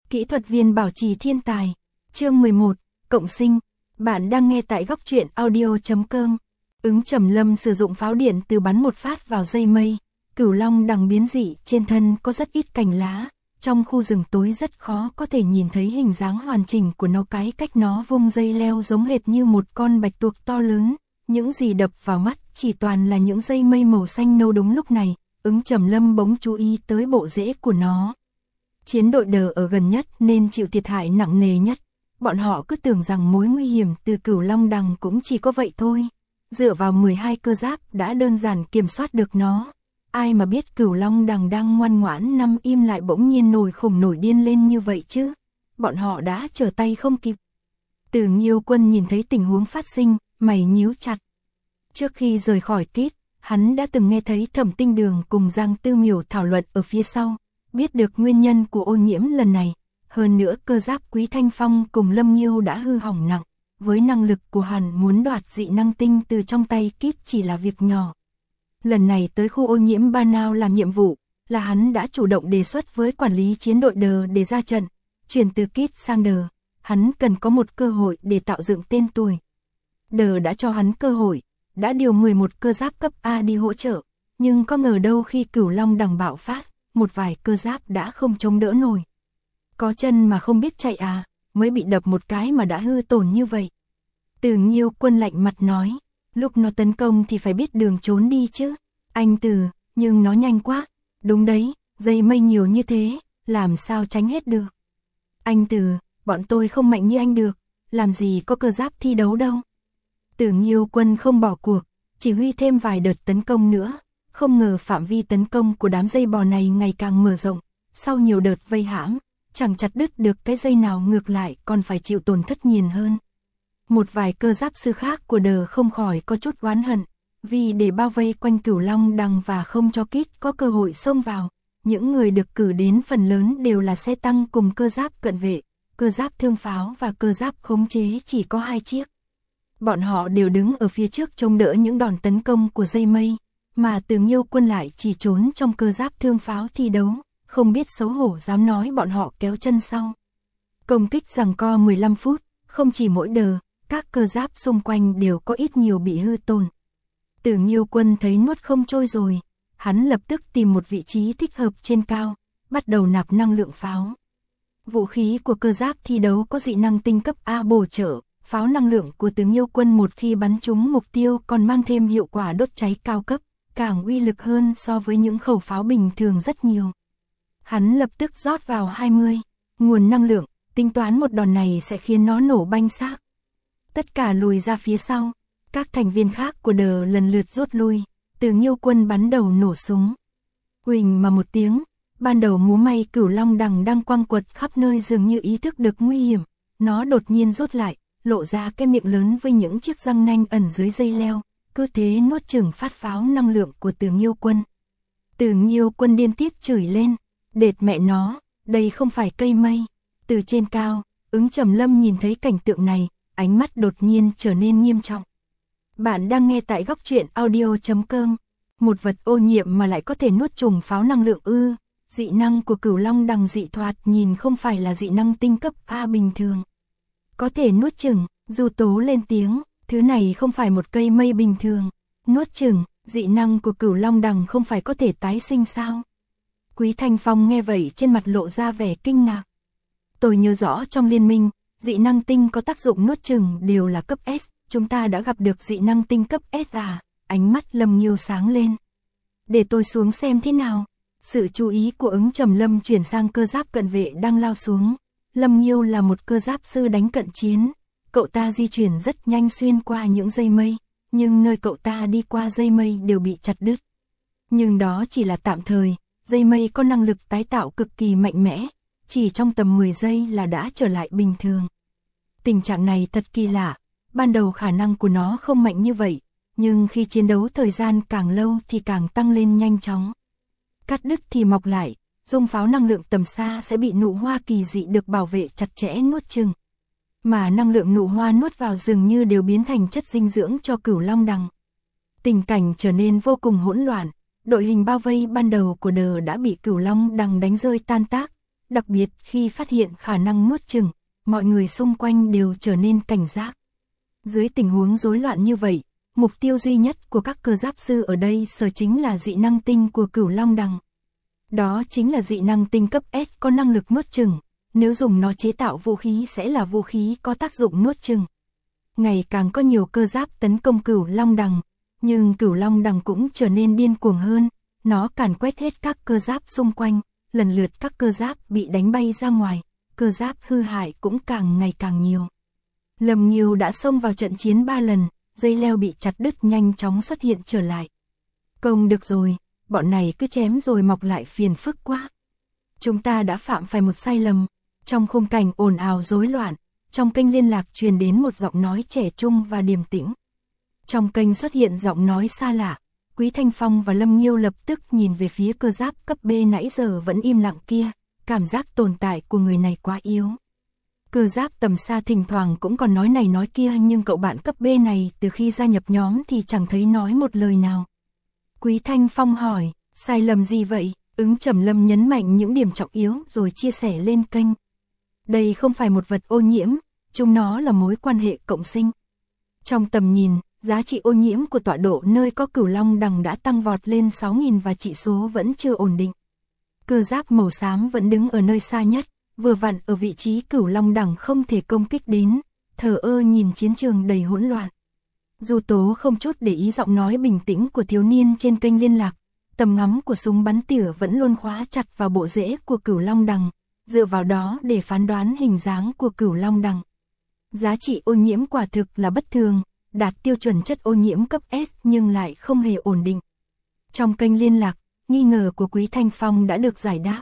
Kỹ thuật viên bảo trì thiên tài. Chương 11, Cộng sinh. Bạn đang nghe tại góc truyện audio.com. Ứng Trầm Lâm sử dụng pháo điện từ bắn một phát vào dây mây. Cửu long đằng biến dị, trên thân có rất ít cành lá. Trong khu rừng tối rất khó có thể nhìn thấy hình dáng hoàn chỉnh của nó, cái cách nó vung dây leo giống hệt như một con bạch tuộc to lớn. Những gì đập vào mắt chỉ toàn là những dây mây màu xanh nâu. Đúng lúc này, Ứng Trầm Lâm bỗng chú ý tới bộ rễ của nó. Chiến đội Đờ ở gần nhất nên chịu thiệt hại nặng nề nhất. Bọn họ cứ tưởng rằng mối nguy hiểm từ Cửu Long đằng cũng chỉ có vậy thôi. Dựa vào 12 cơ giáp đã đơn giản kiểm soát được nó. Ai mà biết Cửu Long đằng đang ngoan ngoãn nằm im lại bỗng nhiên nổi khủng nổi điên lên như vậy chứ. Bọn họ đã trở tay không kịp. Từ Nghiêu Quân nhìn thấy tình huống phát sinh, mày nhíu chặt. Trước khi rời khỏi Kít, hắn đã từng nghe thấy Thẩm Tinh Đường cùng Giang Tư Miểu thảo luận ở phía sau, biết được nguyên nhân của ô nhiễm lần này. Hơn nữa cơ giáp Quý Thanh Phong cùng Lâm Nghiêu đã hư hỏng nặng. Với năng lực của hắn, muốn đoạt dị năng tinh từ trong tay Kít chỉ là việc nhỏ. Lần này tới khu ô nhiễm Ba Nao làm nhiệm vụ, là hắn đã chủ động đề xuất với quản lý chiến đội Đờ để ra trận. Chuyển từ Kít sang Đờ, hắn cần có một cơ hội để tạo dựng tên tuổi. Đờ đã cho hắn cơ hội, đã điều 11 cơ giáp cấp A đi hỗ trợ, nhưng có ngờ đâu khi Cửu Long đằng bạo phát, một vài cơ giáp đã không chống đỡ nổi. Có chân mà không biết chạy à, mới bị đập một cái mà đã hư tổn như vậy. Từ Nghiêu Quân lạnh mặt nói, lúc nó tấn công thì phải biết đường trốn đi chứ. Anh Từ, nhưng nó nhanh quá. Đúng đấy, dây mây nhiều như thế, làm sao tránh hết được. Anh Từ, bọn tôi không mạnh như anh được, làm gì có cơ giáp thi đấu đâu. Từ Nghiêu Quân không bỏ cuộc, chỉ huy thêm vài đợt tấn công nữa. Không ngờ phạm vi tấn công của đám dây bò này ngày càng mở rộng. Sau nhiều đợt vây hãm, chẳng chặt đứt được cái dây nào, ngược lại còn phải chịu tổn thất nhiều hơn. Một vài cơ giáp sư khác của Đờ không khỏi có chút oán hận, vì để bao vây quanh Cửu Long đằng và không cho Kít có cơ hội xông vào, những người được cử đến phần lớn đều là xe tăng cùng cơ giáp cận vệ, cơ giáp thương pháo và cơ giáp khống chế chỉ có 2 chiếc. Bọn họ đều đứng ở phía trước trông đỡ những đòn tấn công của dây mây, mà Từ Nghiêu Quân lại chỉ trốn trong cơ giáp thương pháo thi đấu, không biết xấu hổ dám nói bọn họ kéo chân sau. Công kích giằng co 15 phút, không chỉ mỗi Đờ, các cơ giáp xung quanh đều có ít nhiều bị hư tổn. Từ Nghiêu Quân thấy nuốt không trôi rồi, hắn lập tức tìm một vị trí thích hợp trên cao, bắt đầu nạp năng lượng pháo. Vũ khí của cơ giáp thi đấu có dị năng tinh cấp A bổ trợ, pháo năng lượng của Từ Nghiêu Quân một khi bắn trúng mục tiêu còn mang thêm hiệu quả đốt cháy cao cấp, càng uy lực hơn so với những khẩu pháo bình thường rất nhiều. Hắn lập tức rót vào 20 nguồn năng lượng, tính toán một đòn này sẽ khiến nó nổ banh xác. Tất cả lùi ra phía sau, các thành viên khác của Đờ lần lượt rút lui. Từ Nghiêu Quân bắn đầu nổ súng. Huỳnh mà một tiếng, ban đầu múa may Cửu Long đằng đang quăng quật khắp nơi dường như ý thức được nguy hiểm, nó đột nhiên rút lại, lộ ra cái miệng lớn với những chiếc răng nanh ẩn dưới dây leo, cứ thế nuốt chửng phát pháo năng lượng của Từ Nghiêu Quân. Từ Nghiêu Quân điên tiết chửi lên, đệt mẹ nó, đây không phải cây mây. Từ trên cao, Ứng Trầm Lâm nhìn thấy cảnh tượng này, ánh mắt đột nhiên trở nên nghiêm trọng. Bạn đang nghe tại góc truyện audio.com. Một vật ô nhiễm mà lại có thể nuốt chửng pháo năng lượng ư? Dị năng của Cửu Long đằng dị thoạt nhìn không phải là dị năng tinh cấp A bình thường. Có thể nuốt chửng, Du Tố lên tiếng, thứ này không phải một cây mây bình thường. Nuốt chửng, dị năng của Cửu Long đằng không phải có thể tái sinh sao? Quý Thanh Phong nghe vậy trên mặt lộ ra vẻ kinh ngạc. Tôi nhớ rõ trong liên minh, dị năng tinh có tác dụng nuốt chửng đều là cấp S, chúng ta đã gặp được dị năng tinh cấp S à? Ánh mắt Lâm Nghiêu sáng lên. Để tôi xuống xem thế nào. Sự chú ý của Ứng Trầm Lâm chuyển sang cơ giáp cận vệ đang lao xuống. Lâm Nghiêu là một cơ giáp sư đánh cận chiến. Cậu ta di chuyển rất nhanh xuyên qua những dây mây, nhưng nơi cậu ta đi qua dây mây đều bị chặt đứt. Nhưng đó chỉ là tạm thời, dây mây có năng lực tái tạo cực kỳ mạnh mẽ, chỉ trong tầm 10 giây là đã trở lại bình thường. Tình trạng này thật kỳ lạ, ban đầu khả năng của nó không mạnh như vậy, nhưng khi chiến đấu thời gian càng lâu thì càng tăng lên nhanh chóng. Cắt đứt thì mọc lại, dung pháo năng lượng tầm xa sẽ bị nụ hoa kỳ dị được bảo vệ chặt chẽ nuốt chửng. Mà năng lượng nụ hoa nuốt vào dường như đều biến thành chất dinh dưỡng cho Cửu Long đằng. Tình cảnh trở nên vô cùng hỗn loạn, đội hình bao vây ban đầu của Đờ đã bị Cửu Long đằng đánh rơi tan tác, đặc biệt khi phát hiện khả năng nuốt chửng, mọi người xung quanh đều trở nên cảnh giác. Dưới tình huống rối loạn như vậy, mục tiêu duy nhất của các cơ giáp sư ở đây sở chính là dị năng tinh của Cửu Long Đằng. Đó chính là dị năng tinh cấp S có năng lực nuốt chửng, nếu dùng nó chế tạo vũ khí sẽ là vũ khí có tác dụng nuốt chửng. Ngày càng có nhiều cơ giáp tấn công Cửu Long Đằng, nhưng Cửu Long Đằng cũng trở nên điên cuồng hơn, nó càn quét hết các cơ giáp xung quanh, lần lượt các cơ giáp bị đánh bay ra ngoài, cơ giáp hư hại cũng càng ngày càng nhiều. Lâm Nghiêu đã xông vào trận chiến 3 lần, dây leo bị chặt đứt nhanh chóng xuất hiện trở lại. Công được rồi, bọn này cứ chém rồi mọc lại phiền phức quá. Chúng ta đã phạm phải một sai lầm. Trong khung cảnh ồn ào rối loạn, trong kênh liên lạc truyền đến một giọng nói trẻ trung và điềm tĩnh. Trong kênh xuất hiện giọng nói xa lạ, Quý Thanh Phong và Lâm Nghiêu lập tức nhìn về phía cơ giáp cấp B nãy giờ vẫn im lặng kia, cảm giác tồn tại của người này quá yếu. Cơ giáp tầm xa thỉnh thoảng cũng còn nói này nói kia, nhưng cậu bạn cấp B này từ khi gia nhập nhóm thì chẳng thấy nói một lời nào. Quý Thanh Phong hỏi, sai lầm gì vậy? Ứng Trầm Lâm nhấn mạnh những điểm trọng yếu rồi chia sẻ lên kênh. Đây không phải một vật ô nhiễm, chúng nó là mối quan hệ cộng sinh. Trong tầm nhìn, giá trị ô nhiễm của tọa độ nơi có Cửu Long Đằng đã tăng vọt lên 6.000 và chỉ số vẫn chưa ổn định. Cơ giáp màu xám vẫn đứng ở nơi xa nhất, vừa vặn ở vị trí Cửu Long Đằng không thể công kích đến, thờ ơ nhìn chiến trường đầy hỗn loạn. Du Tố không chút để ý giọng nói bình tĩnh của thiếu niên trên kênh liên lạc, tầm ngắm của súng bắn tỉa vẫn luôn khóa chặt vào bộ rễ của Cửu Long Đằng, dựa vào đó để phán đoán hình dáng của Cửu Long Đằng. Giá trị ô nhiễm quả thực là bất thường, đạt tiêu chuẩn chất ô nhiễm cấp S nhưng lại không hề ổn định. Trong kênh liên lạc, nghi ngờ của Quý Thanh Phong đã được giải đáp.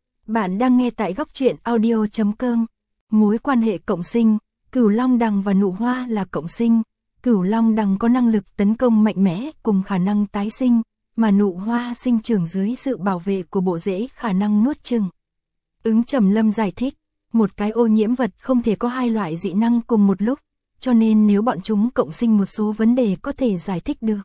Bạn đang nghe tại góc truyện audio.com. Mối quan hệ cộng sinh, Cửu Long Đằng và nụ hoa là cộng sinh. Cửu Long Đằng có năng lực tấn công mạnh mẽ cùng khả năng tái sinh, mà nụ hoa sinh trưởng dưới sự bảo vệ của bộ rễ khả năng nuốt chửng. Ứng Trầm Lâm giải thích, một cái ô nhiễm vật không thể có hai loại dị năng cùng một lúc, cho nên nếu bọn chúng cộng sinh một số vấn đề có thể giải thích được.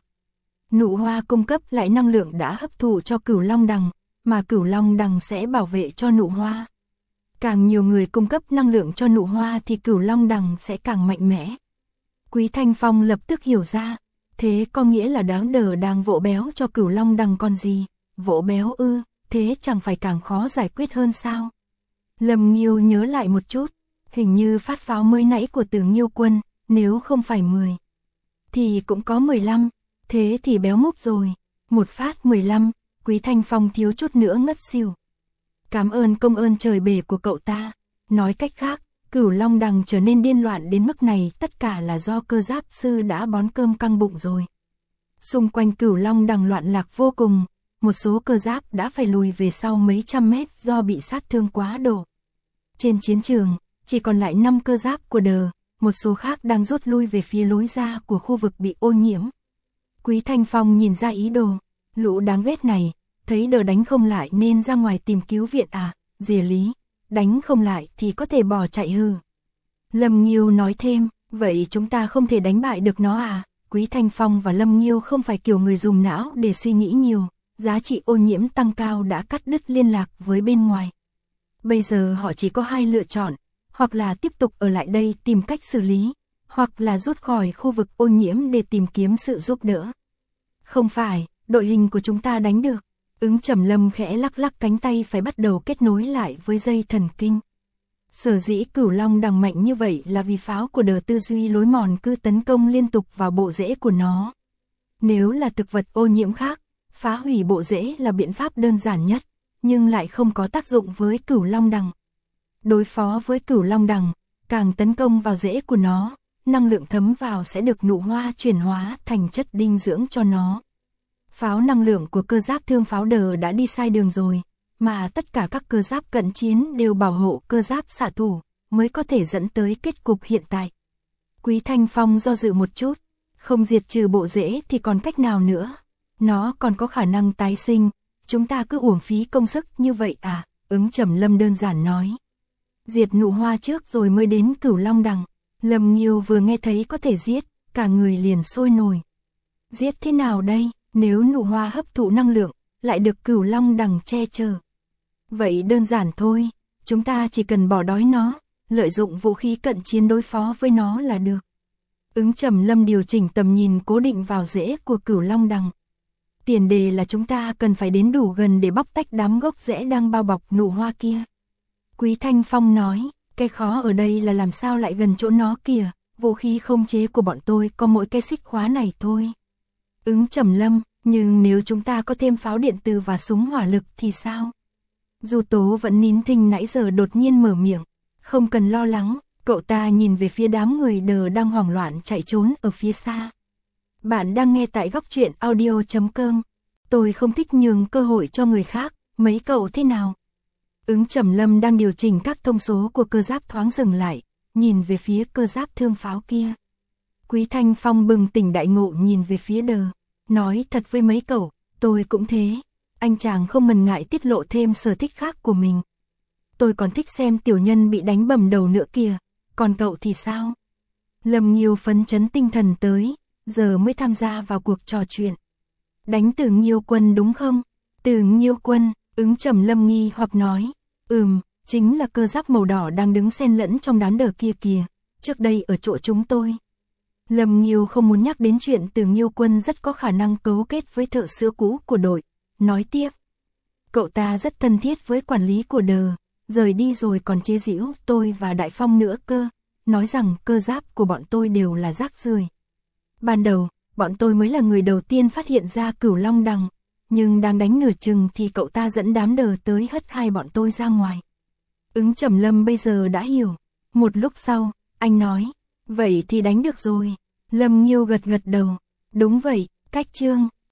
Nụ hoa cung cấp lại năng lượng đã hấp thụ cho Cửu Long Đằng, mà Cửu Long Đằng sẽ bảo vệ cho nụ hoa. Càng nhiều người cung cấp năng lượng cho nụ hoa thì Cửu Long Đằng sẽ càng mạnh mẽ. Quý Thanh Phong lập tức hiểu ra, thế có nghĩa là đáng đờ đang vỗ béo cho Cửu Long Đằng còn gì, vỗ béo ư, thế chẳng phải càng khó giải quyết hơn sao? Lâm Nghiêu nhớ lại một chút, hình như phát pháo mới nãy của Từ Nghiêu Quân, nếu không phải 10, thì cũng có 15, thế thì béo múp rồi, một phát 15, Quý Thanh Phong thiếu chút nữa ngất xỉu. Cảm ơn công ơn trời bể của cậu ta, nói cách khác, Cửu Long Đằng trở nên điên loạn đến mức này tất cả là do cơ giáp sư đã bón cơm căng bụng rồi. Xung quanh Cửu Long Đằng loạn lạc vô cùng, một số cơ giáp đã phải lùi về sau mấy trăm mét do bị sát thương quá độ. Trên chiến trường, chỉ còn lại 5 cơ giáp của Đờ, một số khác đang rút lui về phía lối ra của khu vực bị ô nhiễm. Quý Thanh Phong nhìn ra ý đồ, lũ đáng ghét này, thấy Đờ đánh không lại nên ra ngoài tìm cứu viện à, dìa lý, đánh không lại thì có thể bỏ chạy hư. Lâm Nghiêu nói thêm, vậy chúng ta không thể đánh bại được nó à? Quý Thanh Phong và Lâm Nghiêu không phải kiểu người dùng não để suy nghĩ nhiều, giá trị ô nhiễm tăng cao đã cắt đứt liên lạc với bên ngoài. Bây giờ họ chỉ có hai lựa chọn, hoặc là tiếp tục ở lại đây tìm cách xử lý, hoặc là rút khỏi khu vực ô nhiễm để tìm kiếm sự giúp đỡ. Không phải, đội hình của chúng ta đánh được. Ứng Trầm Lâm khẽ lắc lắc cánh tay phải bắt đầu kết nối lại với dây thần kinh. Sở dĩ Cửu Long Đằng mạnh như vậy là vì pháo của Đờ tư duy lối mòn cứ tấn công liên tục vào bộ rễ của nó. Nếu là thực vật ô nhiễm khác, phá hủy bộ rễ là biện pháp đơn giản nhất, nhưng lại không có tác dụng với Cửu Long Đằng. Đối phó với Cửu Long Đằng, càng tấn công vào rễ của nó, năng lượng thấm vào sẽ được nụ hoa chuyển hóa thành chất dinh dưỡng cho nó. Pháo năng lượng của cơ giáp thương pháo Đờ đã đi sai đường rồi, mà tất cả các cơ giáp cận chiến đều bảo hộ cơ giáp xạ thủ, mới có thể dẫn tới kết cục hiện tại. Quý Thanh Phong do dự một chút, không diệt trừ bộ rễ thì còn cách nào nữa, nó còn có khả năng tái sinh, chúng ta cứ uổng phí công sức như vậy à, Ứng Trầm Lâm đơn giản nói. Diệt nụ hoa trước rồi mới đến Cửu Long Đằng. Lâm Nghiêu vừa nghe thấy có thể giết, cả người liền sôi nổi. Giết thế nào đây, nếu nụ hoa hấp thụ năng lượng, lại được Cửu Long Đằng che chở? Vậy đơn giản thôi, chúng ta chỉ cần bỏ đói nó, lợi dụng vũ khí cận chiến đối phó với nó là được. Ứng Trầm Lâm điều chỉnh tầm nhìn cố định vào rễ của Cửu Long đằng. Tiền đề là chúng ta cần phải đến đủ gần để bóc tách đám gốc rễ đang bao bọc nụ hoa kia. Quý Thanh Phong nói, cái khó ở đây là làm sao lại gần chỗ nó kìa, vũ khí không chế của bọn tôi có mỗi cái xích khóa này thôi. Ứng Trầm Lâm, nhưng nếu chúng ta có thêm pháo điện từ và súng hỏa lực thì sao? Du Tố vẫn nín thinh nãy giờ đột nhiên mở miệng, không cần lo lắng, cậu ta nhìn về phía đám người đờ đang hoảng loạn chạy trốn ở phía xa. Bạn đang nghe tại góc truyện audio.com. Tôi không thích nhường cơ hội cho người khác, mấy cậu thế nào? Ứng Trầm Lâm đang điều chỉnh các thông số của cơ giáp thoáng dừng lại, nhìn về phía cơ giáp thương pháo kia. Quý Thanh Phong bừng tỉnh đại ngộ nhìn về phía đờ, nói thật với mấy cậu, tôi cũng thế. Anh chàng không ngần ngại tiết lộ thêm sở thích khác của mình. Tôi còn thích xem tiểu nhân bị đánh bầm đầu nữa kìa, còn cậu thì sao? Lâm Nghiêu phấn chấn tinh thần tới, giờ mới tham gia vào cuộc trò chuyện. Đánh Từ Nghiêu Quân đúng không? Từ Nghiêu Quân, Ứng Trầm Lâm nghi hoặc nói, chính là cơ giáp màu đỏ đang đứng xen lẫn trong đám đờ kia kìa, trước đây ở chỗ chúng tôi. Lâm Nghiêu không muốn nhắc đến chuyện Từ Nghiêu Quân rất có khả năng cấu kết với thợ sữa cũ của đội, nói tiếp. Cậu ta rất thân thiết với quản lý của đờ, rời đi rồi còn chế giễu tôi và Đại Phong nữa cơ, nói rằng cơ giáp của bọn tôi đều là rác rưởi. Ban đầu, bọn tôi mới là người đầu tiên phát hiện ra Cửu Long đằng, nhưng đang đánh nửa chừng thì cậu ta dẫn đám đờ tới hất hai bọn tôi ra ngoài. Ứng Trầm Lâm bây giờ đã hiểu. Một lúc sau, anh nói, vậy thì đánh được rồi. Lâm Nghiêu gật gật đầu. Đúng vậy, cách chương.